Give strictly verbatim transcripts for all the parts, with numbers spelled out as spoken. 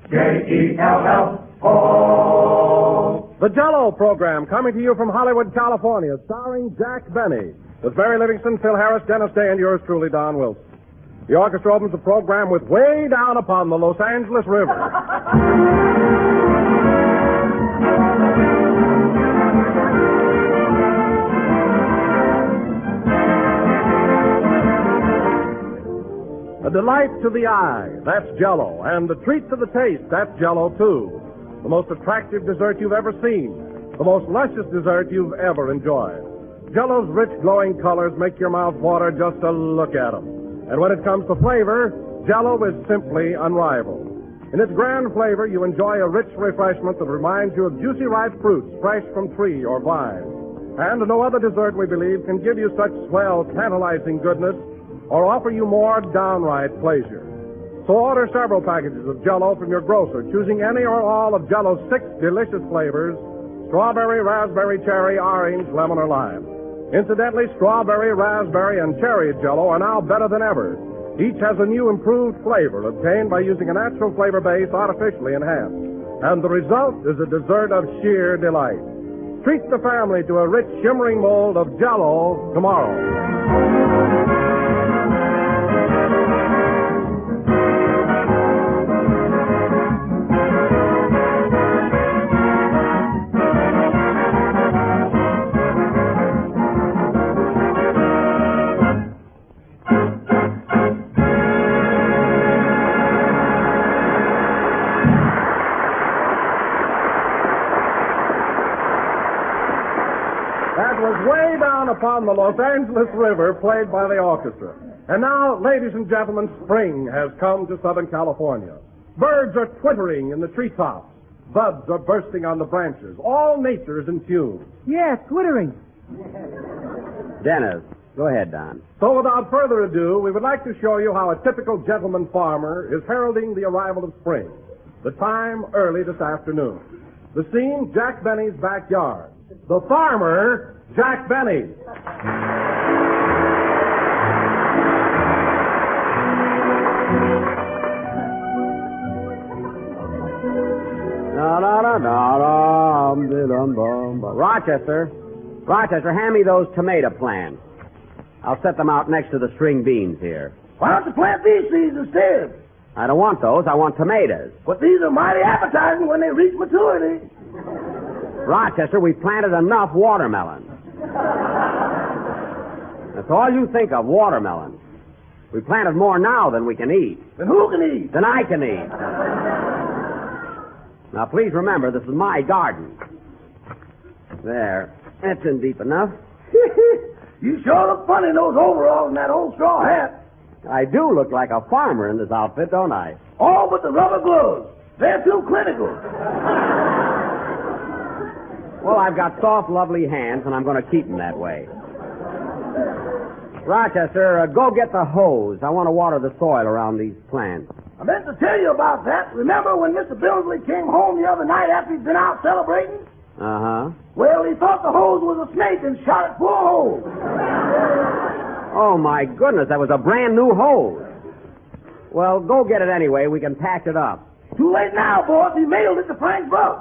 J E L L O. The Jell-O program, coming to you from Hollywood, California, starring Jack Benny, with Barry Livingston, Phil Harris, Dennis Day, and yours truly, Don Wilson. The orchestra opens the program with Way Down Upon the Los Angeles River. A delight to the eye, that's Jell-O, and a treat to the taste, that's Jell-O, too. The most attractive dessert you've ever seen, the most luscious dessert you've ever enjoyed. Jell-O's rich, glowing colors make your mouth water just to look at them. And when it comes to flavor, Jell-O is simply unrivaled. In its grand flavor, you enjoy a rich refreshment that reminds you of juicy ripe fruits fresh from tree or vine. And no other dessert, we believe, can give you such swell, tantalizing goodness or offer you more downright pleasure. So order several packages of Jell-O from your grocer, choosing any or all of Jell-O's six delicious flavors: strawberry, raspberry, cherry, orange, lemon, or lime. Incidentally, strawberry, raspberry, and cherry Jell-O are now better than ever. Each has a new improved flavor obtained by using a natural flavor base artificially enhanced. And the result is a dessert of sheer delight. Treat the family to a rich, shimmering mold of Jell-O tomorrow. Way Down Upon the Los Angeles River, played by the orchestra. And now, ladies and gentlemen, spring has come to Southern California. Birds are twittering in the treetops. Buds are bursting on the branches. All nature is in tune. Yeah, twittering. Dennis, go ahead, Don. So without further ado, we would like to show you how a typical gentleman farmer is heralding the arrival of spring. The time early this afternoon. The scene, Jack Benny's backyard. The farmer, Jack Benny. Rochester, Rochester, hand me those tomato plants. I'll set them out next to the string beans here. Why don't you plant these seeds instead? I don't want those. I want tomatoes. But these are mighty appetizing when they reach maturity. Rochester, we planted enough watermelons. That's all you think of, watermelons. We planted more now than we can eat. Then who can eat? Than I can eat. Now, please remember, this is my garden. There. That's in deep enough. You sure look funny in those overalls and that old straw hat. I do look like a farmer in this outfit, don't I? All but the rubber gloves. They're too clinical. Well, I've got soft, lovely hands, and I'm going to keep them that way. Rochester, uh, go get the hose. I want to water the soil around these plants. I meant to tell you about that. Remember when Mister Billingsley came home the other night after he'd been out celebrating? Uh-huh. Well, he thought the hose was a snake and shot it full of holes. Oh, my goodness, that was a brand new hose. Well, go get it anyway. We can pack it up. Too late now, boss. He mailed it to Frank Buck.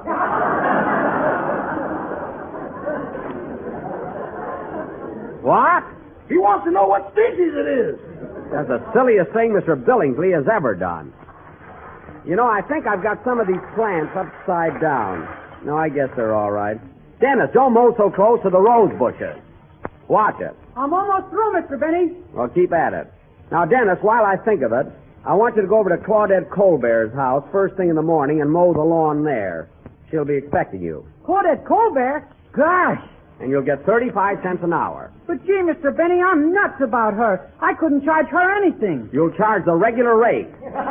What? He wants to know what species it is. That's the silliest thing Mister Billingsley has ever done. You know, I think I've got some of these plants upside down. No, I guess they're all right. Dennis, don't mow so close to the rose bushes. Watch it. I'm almost through, Mister Benny. Well, keep at it. Now, Dennis, while I think of it, I want you to go over to Claudette Colbert's house first thing in the morning and mow the lawn there. She'll be expecting you. Claudette Colbert? Gosh. And you'll get thirty-five cents an hour. But, gee, Mister Benny, I'm nuts about her. I couldn't charge her anything. You'll charge the regular rate.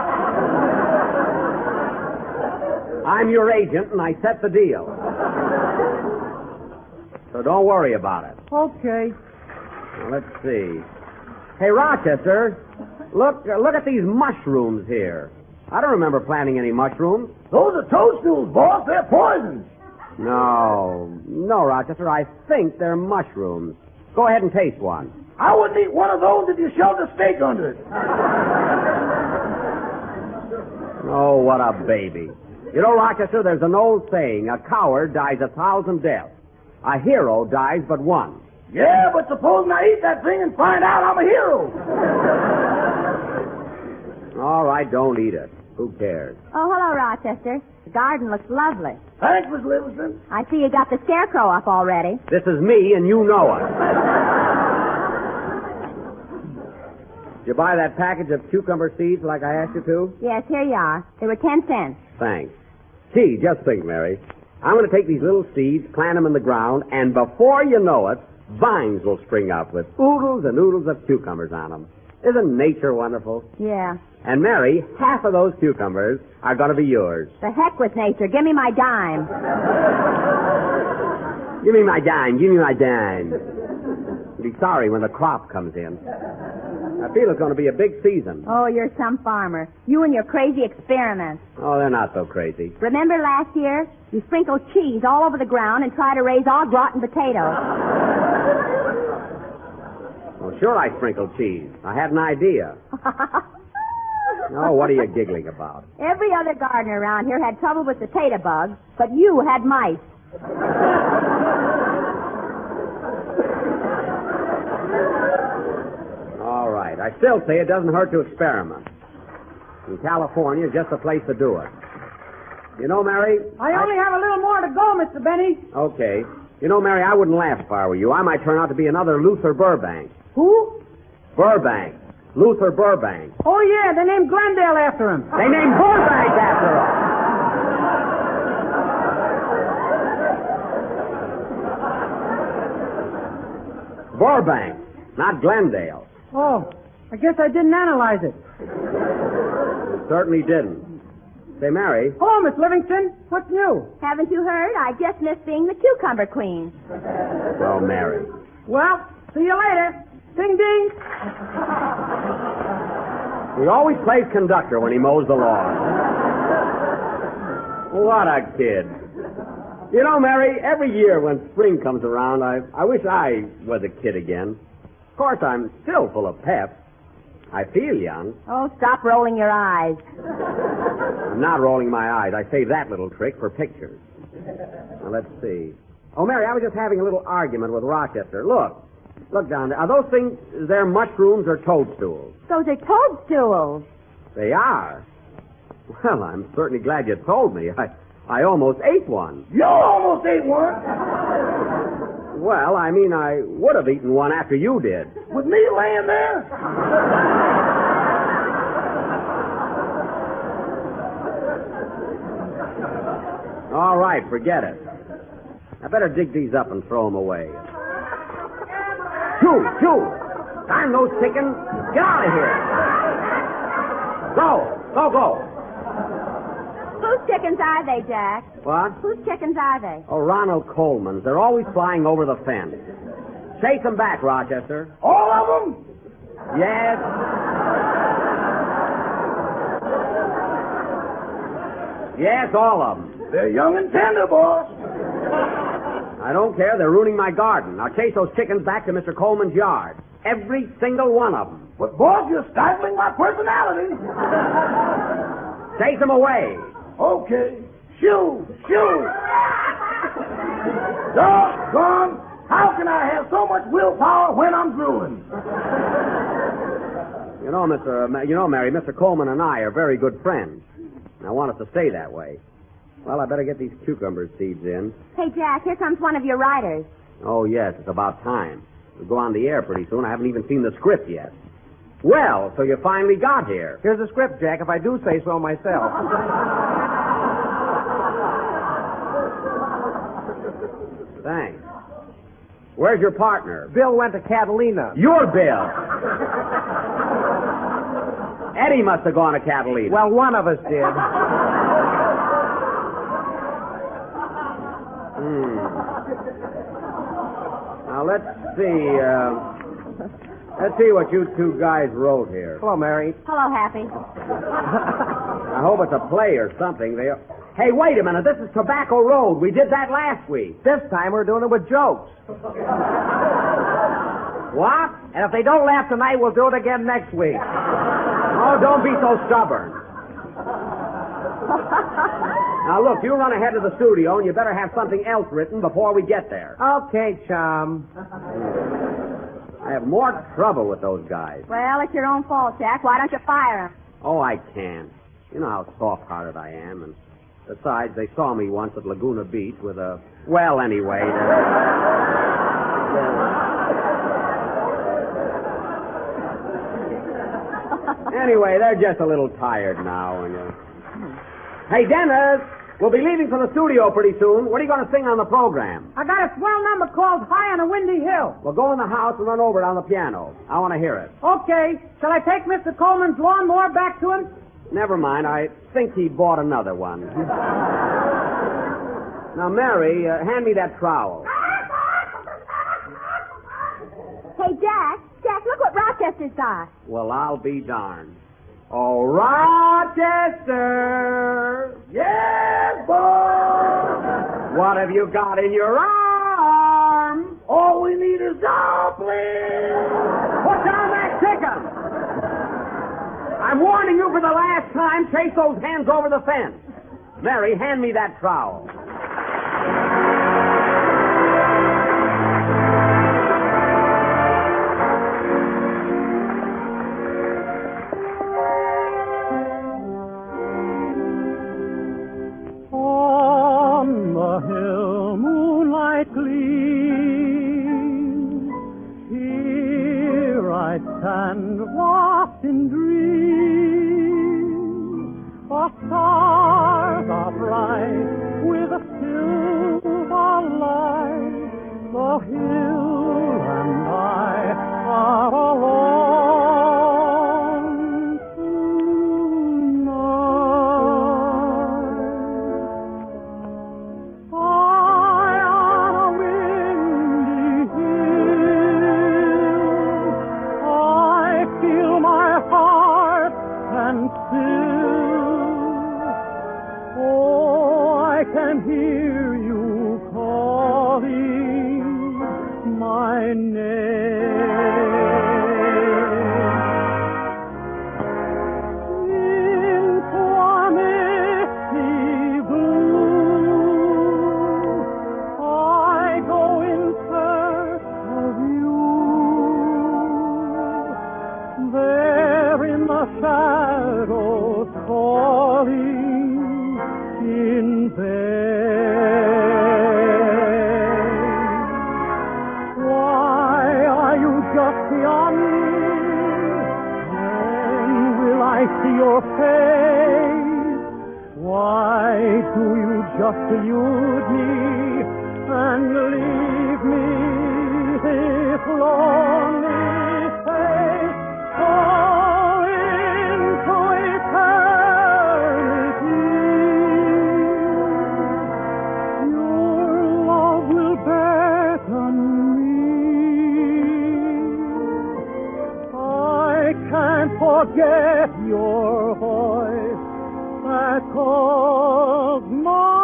I'm your agent, and I set the deal. So don't worry about it. Okay. Now, let's see. Hey, Rochester, look uh, look at these mushrooms here. I don't remember planting any mushrooms. Those are toadstools, boss. They're poisons. No, no, Rochester, I think they're mushrooms. Go ahead and taste one. I wouldn't eat one of those if you shoved a steak under it. Oh, what a baby. You know, Rochester, there's an old saying, a coward dies a thousand deaths. A hero dies but one. Yeah, but supposing I eat that thing and find out I'm a hero. All right, don't eat it. Who cares? Oh, hello, Rochester. The garden looks lovely. Thanks, Miss Livingston. I see you got the scarecrow up already. This is me, and you know it. Did you buy that package of cucumber seeds like I asked you to? Yes, here you are. They were ten cents. Thanks. Gee, just think, Mary. I'm going to take these little seeds, plant them in the ground, and before you know it, vines will spring up with oodles and oodles of cucumbers on them. Isn't nature wonderful? Yeah. And, Mary, half of those cucumbers are going to be yours. The heck with nature. Give me my dime. Give me my dime. Give me my dime. You'll be sorry when the crop comes in. I feel it's going to be a big season. Oh, you're some farmer. You and your crazy experiments. Oh, they're not so crazy. Remember last year? You sprinkled cheese all over the ground and tried to raise all rotten potatoes. Well, sure I sprinkled cheese. I had an idea. Oh, what are you giggling about? Every other gardener around here had trouble with potato bugs, but you had mice. All right. I still say it doesn't hurt to experiment. And California is just the place to do it. You know, Mary... I only have a little more to go, Mister Benny. Okay. You know, Mary, I wouldn't laugh if I were you. I might turn out to be another Luther Burbank. Who? Burbank. Luther Burbank. Oh, yeah, they named Glendale after him. They named Burbank after him. Burbank, not Glendale. Oh, I guess I didn't analyze it. You certainly didn't. Say, Mary. Hello, Miss Livingston. What's new? Haven't you heard? I just missed being the cucumber queen. Oh, Mary. Well, see you later. Ding, ding. He always plays conductor when he mows the lawn. What a kid. You know, Mary, every year when spring comes around, I, I wish I was a kid again. Of course, I'm still full of pep. I feel young. Oh, stop rolling your eyes. I'm not rolling my eyes. I save that little trick for pictures. Now, let's see. Oh, Mary, I was just having a little argument with Rochester. Look. Look down there. Are those things, they're mushrooms or toadstools? Those are toadstools. They are? Well, I'm certainly glad you told me. I, I almost ate one. You almost ate one. Well, I mean, I would have eaten one after you did. With me laying there? All right, forget it. I better dig these up and throw them away. Shoo, shoo! Darn those chickens! Get out of here! Go! Go, go! Whose chickens are they, Jack? What? Whose chickens are they? Oh, Ronald Coleman's. They're always flying over the fence. Chase them back, Rochester. All of them? Yes. Yes, all of them. They're young and tender, boss. I don't care. They're ruining my garden. I'll chase those chickens back to Mister Coleman's yard. Every single one of them. But, boss, you're stifling my personality. Chase them away. Okay. Shoo, shoo. Doggone. How can I have so much willpower when I'm drooling? You know, Mister Uh, you know, Mary, Mister Coleman and I are very good friends. And I want us to stay that way. Well, I better get these cucumber seeds in. Hey, Jack, here comes one of your writers. Oh, yes, it's about time. We'll go on the air pretty soon. I haven't even seen the script yet. Well, so you finally got here. Here's the script, Jack, if I do say so myself. Thanks. Where's your partner? Bill went to Catalina. Your Bill. Eddie must have gone to Catalina. Well, one of us did. Hmm. Now, let's see. Uh, let's see what you two guys wrote here. Hello, Mary. Hello, Happy. I hope it's a play or something. They... Hey, wait a minute. This is Tobacco Road. We did that last week. This time we're doing it with jokes. What? And if they don't laugh tonight, we'll do it again next week. Oh, don't be so stubborn. Now, look, you run ahead to the studio, and you better have something else written before we get there. Okay, chum. I have more trouble with those guys. Well, it's your own fault, Jack. Why don't you fire him? Oh, I can't. You know how soft-hearted I am, and besides, they saw me once at Laguna Beach with a... Well, anyway... Anyway, they're just a little tired now. And, uh... Hey, Dennis, we'll be leaving for the studio pretty soon. What are you going to sing on the program? I got a swell number called High on a Windy Hill. Well, go in the house and run over it on the piano. I want to hear it. Okay. Shall I take Mister Coleman's lawnmower back to him? Never mind. I think he bought another one. Now, Mary, uh, hand me that trowel. Hey, Jack. Jack, look what Rochester's got. Well, I'll be darned. Oh, Rochester! Yes, boy! What have you got in your arm? All we need is dumpling! Put down that chicken! I'm warning you for the last time, chase those hens over the fence. Mary, hand me that trowel. And lost in dreams, the stars are bright with a silver light. The hill and I are alone tonight. High on a windy hill, feel my heart and still. Oh, I can hear you calling my name. Into a misty blue, I go in search of you. There in the shadows falling in vain. Why are you just beyond me? When will I see your face? Why do you just elude me and leave me this lonely face? Fall into eternity. Your love will beckon me. I can't forget your voice that calls my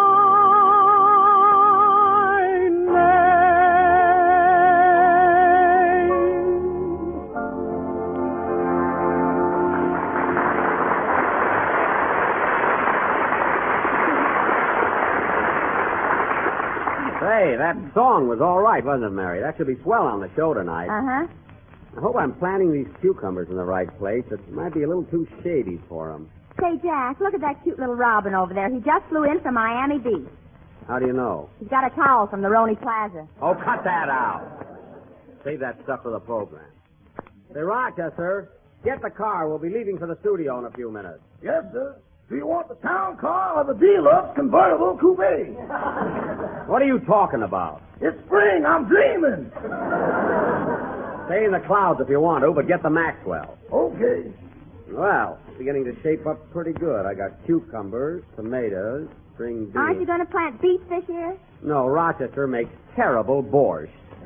Hey, that song was all right, wasn't it, Mary? That should be swell on the show tonight. Uh-huh. I hope I'm planting these cucumbers in the right place. It might be a little too shady for them. Say, Jack, look at that cute little Robin over there. He just flew in from Miami Beach. How do you know? He's got a towel from the Roney Plaza. Oh, cut that out. Save that stuff for the program. Say, Rochester, get the car. We'll be leaving for the studio in a few minutes. Yes, sir. Do you want the town car or the deluxe convertible coupe? What are you talking about? It's spring. I'm dreaming. Stay in the clouds if you want to, but get the Maxwell. Okay. Well, it's beginning to shape up pretty good. I got cucumbers, tomatoes, spring beans. Aren't you going to plant beets this year? No, Rochester makes terrible borscht.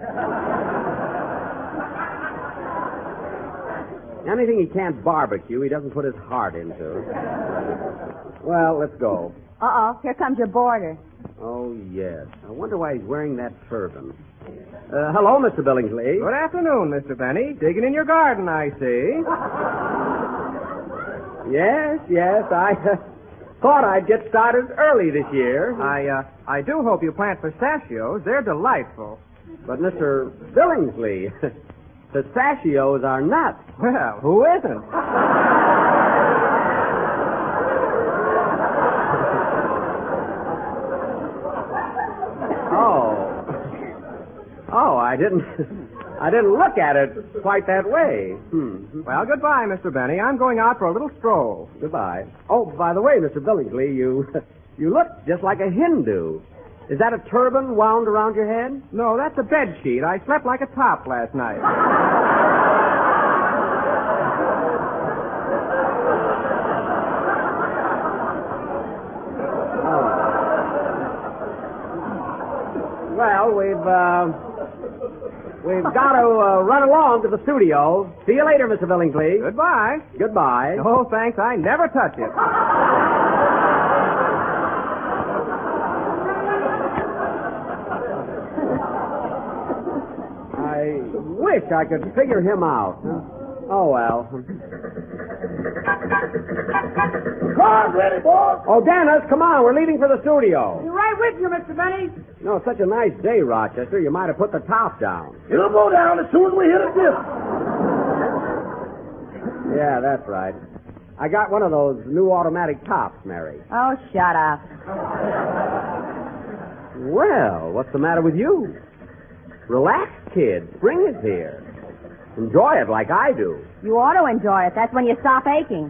Anything he can't barbecue, he doesn't put his heart into. Well, let's go. Uh-oh, here comes your boarder. Oh, yes. I wonder why he's wearing that turban. Uh, hello, Mister Billingsley. Good afternoon, Mister Benny. Digging in your garden, I see. Yes, yes, I... Uh, Thought I'd get started early this year. I, uh, I do hope you plant pistachios. They're delightful. But, Mister Billingsley, pistachios are nuts. Well, who isn't? Oh. Oh, I didn't... I didn't look at it quite that way. Hmm. Well, goodbye, Mister Benny. I'm going out for a little stroll. Goodbye. Oh, by the way, Mister Billingsley, you you look just like a Hindu. Is that a turban wound around your head? No, that's a bed sheet. I slept like a top last night. Oh. Well, we've uh, we've got to uh, run along to the studio. See you later, Mister Billingsley. Goodbye. Goodbye. Oh, thanks. I never touch it. I wish I could figure him out. Oh, well. Car's ready, boss. Oh, Dennis, come on. We're leaving for the studio. Be right with you, Mister Benny. No, it's such a nice day, Rochester. You might have put the top down. It'll go down as soon as we hit a dip. Yeah, that's right. I got one of those new automatic tops, Mary. Oh, shut up. Well, what's the matter with you? Relax, kid. Spring is here. Enjoy it like I do. You ought to enjoy it. That's when you stop aching.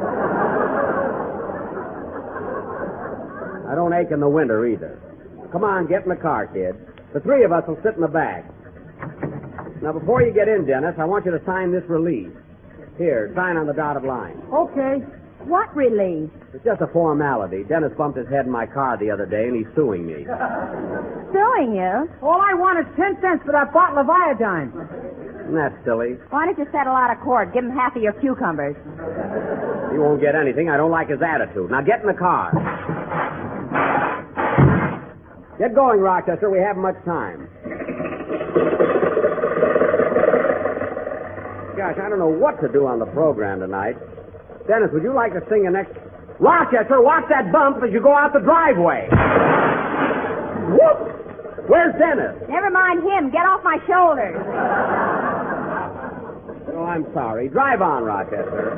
I don't ache in the winter either. Come on, get in the car, kid. The three of us will sit in the back. Now, before you get in, Dennis, I want you to sign this release. Here, sign on the dotted line. Okay. What relief? It's just a formality. Dennis bumped his head in my car the other day, and he's suing me. Suing you? All I want is ten cents for that bottle of iodine. Isn't that silly? Why don't you settle out of court? Give him half of your cucumbers. He won't get anything. I don't like his attitude. Now, get in the car. Get going, Rochester. We haven't much time. Gosh, I don't know what to do on the program tonight. Dennis, would you like to sing the next... Rochester, watch that bump as you go out the driveway. Whoop! Where's Dennis? Never mind him. Get off my shoulders. Oh, I'm sorry. Drive on, Rochester.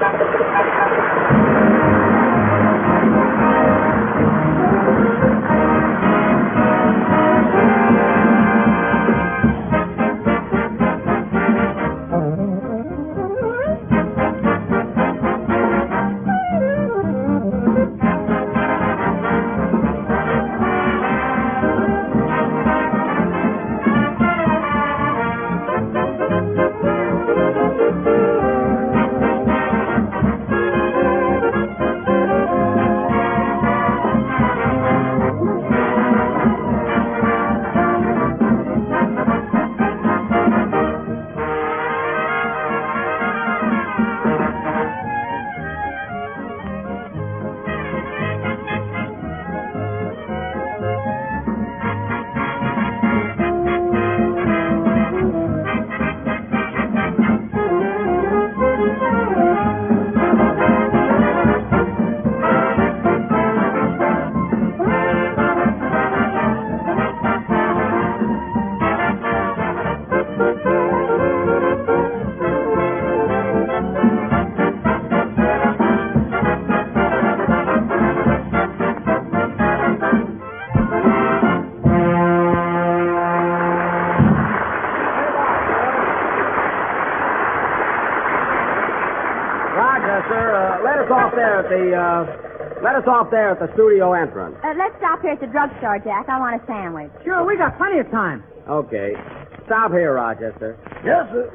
At the, uh, let us off there at the studio entrance. Uh, let's stop here at the drugstore, Jack. I want a sandwich. Sure, we got plenty of time. Okay. Stop here, Rochester. Yes, sir.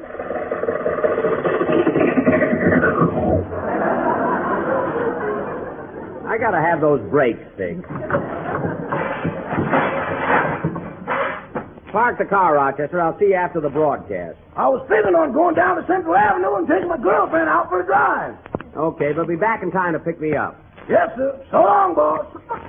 I gotta have those brakes fixed. Park the car, Rochester. I'll see you after the broadcast. I was thinking on going down to Central Avenue and taking my girlfriend out for a drive. Okay, but be back in time to pick me up. Yes, sir. So long, boss.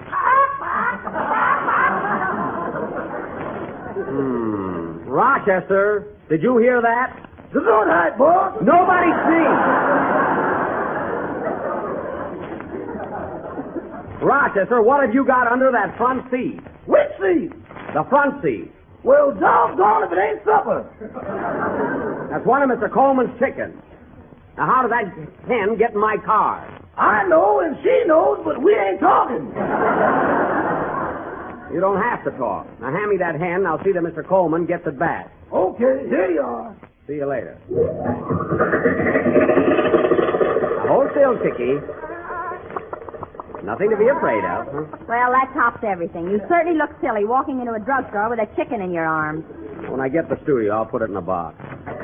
Hmm. Rochester, did you hear that? Good night, boss. Nobody sings. Rochester, what have you got under that front seat? Which seat? The front seat. Well, doggone if it ain't supper. That's one of Mister Coleman's chickens. Now, how did that hen get in my car? I know and she knows, but we ain't talking. You don't have to talk. Now, hand me that hen, and I'll see that Mister Coleman gets it back. Okay, here you are. See you later. Now, hold still, Chickie. Nothing to be afraid of. Huh? Well, that tops everything. You certainly look silly walking into a drugstore with a chicken in your arms. When I get to the studio, I'll put it in a box.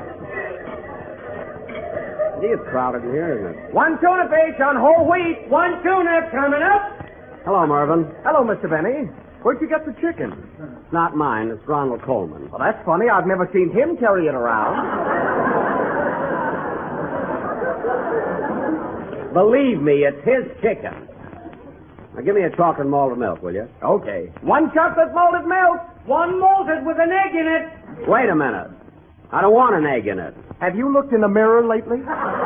Gee, it's crowded in here, isn't it? One tuna fish on whole wheat. One tuna coming up. Hello, Mervyn. Hello, Mister Benny. Where'd you get the chicken? It's not mine. It's Ronald Coleman. Well, that's funny. I've never seen him carry it around. Believe me, it's his chicken. Now, give me a chocolate malted milk, will you? Okay. One chocolate malted milk. One malted with an egg in it. Wait a minute. I don't want an egg in it. Have you looked in the mirror lately?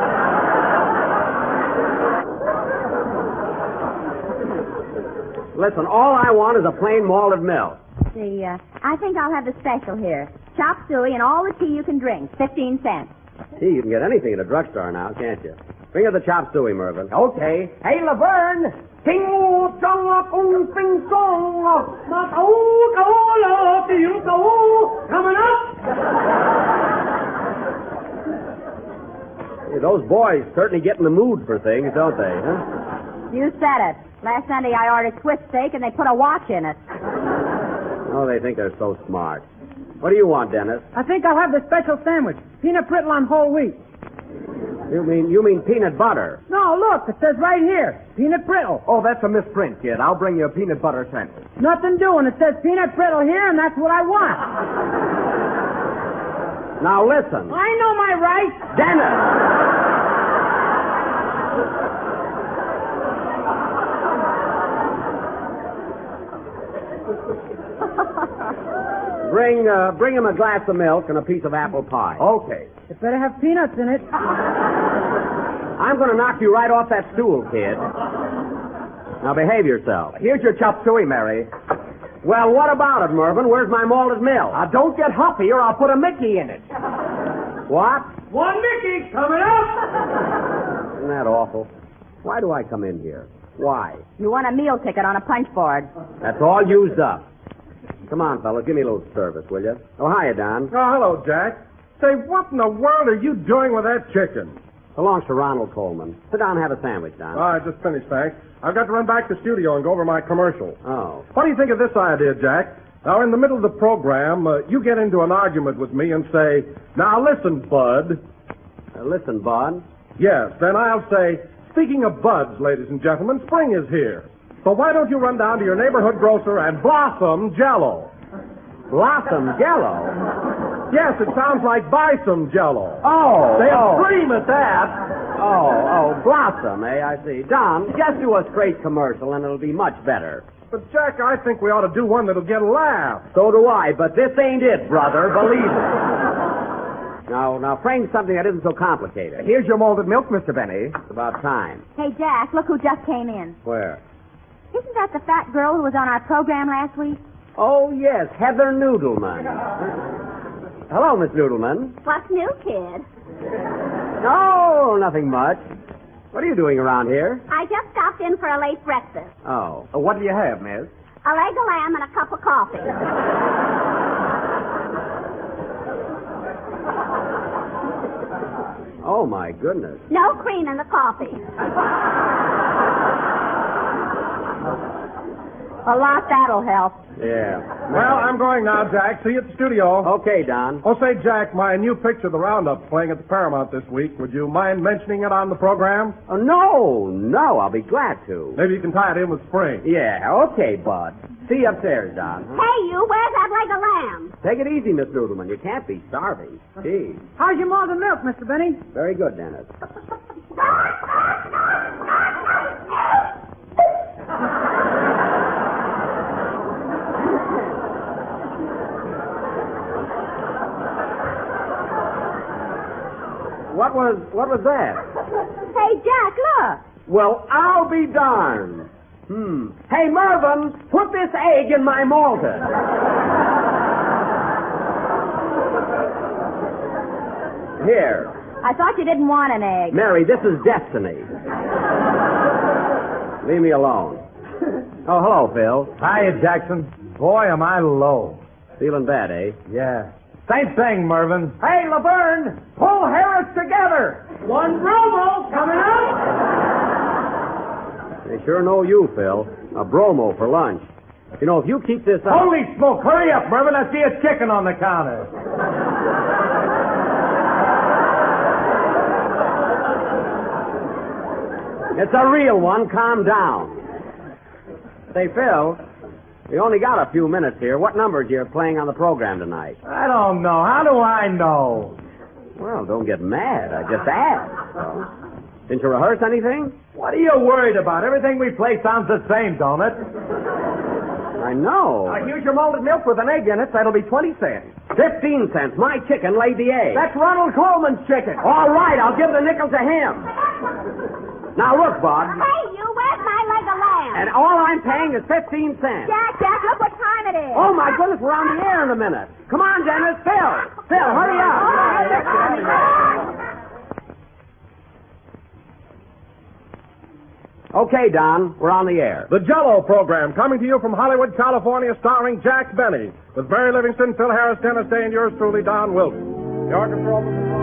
Listen, all I want is a plain malted milk. The, uh, I think I'll have the special here. Chop suey and all the tea you can drink. Fifteen cents. Gee, you can get anything at a drugstore now, can't you? Bring her the chop suey, Mervyn. Okay. Hey, Laverne. Ting song kung sing song. Ma kau kau la you kau coming up. Hey, those boys certainly get in the mood for things, don't they, huh? You said it. Last Sunday I ordered Swiss steak and they put a watch in it. Oh, they think they're so smart. What do you want, Dennis? I think I'll have the special sandwich. Peanut brittle on whole wheat. You mean you mean peanut butter? No, look, it says right here, peanut brittle. Oh, that's a misprint, kid. I'll bring you a peanut butter sandwich. Nothing doing. It says peanut brittle here, and that's what I want. Now listen. I know my rights. Dennis! Bring, uh, bring him a glass of milk and a piece of apple pie. Okay. It better have peanuts in it. I'm going to knock you right off that stool, kid. Now behave yourself. Here's your chop suey, Mary. Well, what about it, Mervyn? Where's my malted milk? Now, don't get huffy or I'll put a Mickey in it. What? One Mickey coming up. Isn't that awful? Why do I come in here? Why? You want a meal ticket on a punch board. That's all used up. Come on, fellas, give me a little service, will you? Oh, hiya, Don. Oh, hello, Jack. Say, what in the world are you doing with that chicken? Belongs to Ronald Coleman. Sit down and have a sandwich, Don. Oh, I just finished, thanks. I've got to run back to the studio and go over my commercial. Oh. What do you think of this idea, Jack? Now, in the middle of the program, uh, you get into an argument with me and say, now, listen, Bud. Uh, listen, Bud. Yes, then I'll say, speaking of buds, ladies and gentlemen, spring is here. So why don't you run down to your neighborhood grocer and blossom Jell-O? Blossom Jell-O? Yes, it sounds like buy some Jell-O. Oh, They'll oh. scream at that. Oh, oh, Blossom, eh? I see. Don, just do a straight commercial and it'll be much better. But, Jack, I think we ought to do one that'll get a laugh. So do I, but this ain't it, brother. Believe it. Now, now, frame something that isn't so complicated. Here's your malted milk, Mister Benny. It's about time. Hey, Jack, look who just came in. Where? Isn't that the fat girl who was on our program last week? Oh, yes, Heather Noodleman. Hello, Miss Noodleman. What's new, kid? No, nothing much. What are you doing around here? I just stopped in for a late breakfast. Oh. Uh, what do you have, miss? A leg of lamb and a cup of coffee. Oh, my goodness. No cream in the coffee. A lot that'll help. Yeah. Well, I'm going now, Jack. See you at the studio. Okay, Don. Oh, say, Jack, my new picture, The Roundup, playing at the Paramount this week. Would you mind mentioning it on the program? Oh, no, no, I'll be glad to. Maybe you can tie it in with spring. Yeah, okay, Bud. See you upstairs, Don. Hey, you, where's that leg of lamb? Take it easy, Miss Noodleman. You can't be starving. Gee. How's your malted milk, Mister Benny? Very good, Dennis. What was what was that? Hey, Jack, look. Well, I'll be darned. Hmm. Hey, Mervyn, put this egg in my malted. Here. I thought you didn't want an egg. Mary, this is destiny. Leave me alone. Oh, hello, Phil. Hiya, Jackson. Boy, am I low. Feeling bad, eh? Yeah. Same thing, Mervyn. Hey, Laverne, pull Harris together. One bromo coming up. They sure know you, Phil. A bromo for lunch. You know, if you keep this up... Holy smoke, hurry up, Mervyn. I see a chicken on the counter. It's a real one. Calm down. Say, Phil, we only got a few minutes here. What numbers you playing on the program tonight? I don't know. How do I know? Well, don't get mad. I just asked. So. Didn't you rehearse anything? What are you worried about? Everything we play sounds the same, don't it? I know. Uh, here's your malted milk with an egg in it. That'll be twenty cents. Fifteen cents. My chicken laid the egg. That's Ronald Coleman's chicken. All right, I'll give the nickel to him. Now, look, Bud. Hey, you, where's my leg of lamb? And all I'm paying is fifteen cents. Jack, Jack, look what time it is. Oh, my goodness, we're on the air in a minute. Come on, Dennis. Phil. Phil, hurry up. Okay, Don, we're on the air. The Jell-O program, coming to you from Hollywood, California, starring Jack Benny, with Barry Livingston, Phil Harris, Dennis Day, and yours truly, Don Wilson. The orchestra opens the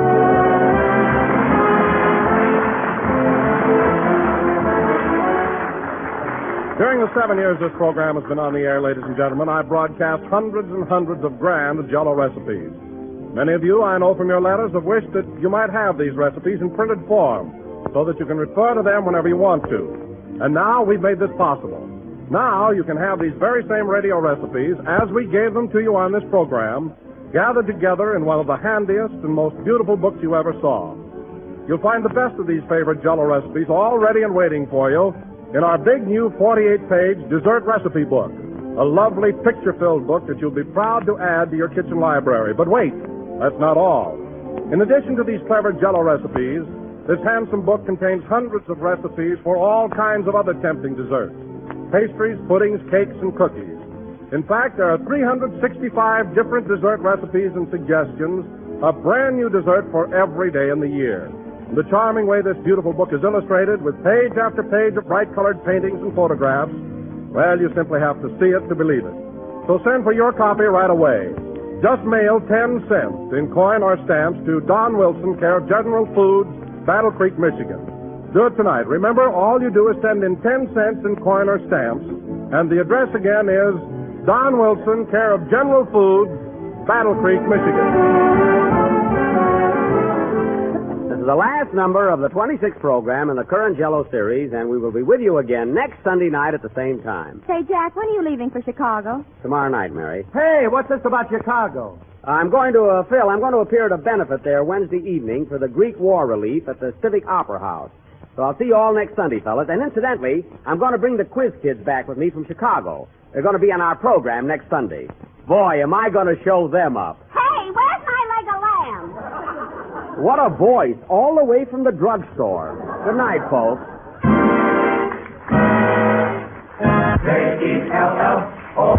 During the seven years this program has been on the air, ladies and gentlemen, I've broadcast hundreds and hundreds of grand Jell-O recipes. Many of you, I know from your letters, have wished that you might have these recipes in printed form, so that you can refer to them whenever you want to. And now we've made this possible. Now you can have these very same radio recipes, as we gave them to you on this program, gathered together in one of the handiest and most beautiful books you ever saw. You'll find the best of these favorite Jell-O recipes all ready and waiting for you in our big new forty-eight page dessert recipe book, a lovely picture-filled book that you'll be proud to add to your kitchen library. But wait, that's not all. In addition to these clever Jell-O recipes, this handsome book contains hundreds of recipes for all kinds of other tempting desserts, pastries, puddings, cakes, and cookies. In fact, there are three hundred sixty-five different dessert recipes and suggestions, a brand new dessert for every day in the year. The charming way this beautiful book is illustrated with page after page of bright-colored paintings and photographs, well, you simply have to see it to believe it. So send for your copy right away. Just mail ten cents in coin or stamps to Don Wilson, care of General Foods, Battle Creek, Michigan. Do it tonight. Remember, all you do is send in ten cents in coin or stamps, and the address again is Don Wilson, care of General Foods, Battle Creek, Michigan. This is the last number of the twenty-sixth program in the current Jell-O series, and we will be with you again next Sunday night at the same time. Say, Jack, when are you leaving for Chicago? Tomorrow night, Mary. Hey, what's this about Chicago? I'm going to, uh, Phil, I'm going to appear at a benefit there Wednesday evening for the Greek War Relief at the Civic Opera House. So I'll see you all next Sunday, fellas. And incidentally, I'm going to bring the quiz kids back with me from Chicago. They're going to be on our program next Sunday. Boy, am I going to show them up. Hey, where's my leg of lamb? What a voice, all the way from the drugstore. Good night, folks. J E L L O.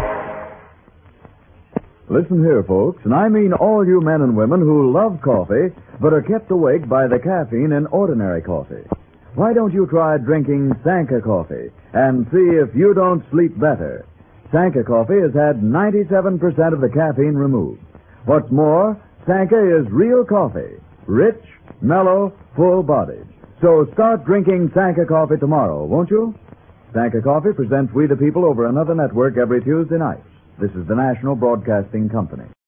Listen here, folks, and I mean all you men and women who love coffee but are kept awake by the caffeine in ordinary coffee. Why don't you try drinking Sanka coffee and see if you don't sleep better? Sanka coffee has had ninety-seven percent of the caffeine removed. What's more, Sanka is real coffee, rich, mellow, full-bodied. So start drinking Sanka coffee tomorrow, won't you? Sanka Coffee presents We the People over another network every Tuesday night. This is the National Broadcasting Company.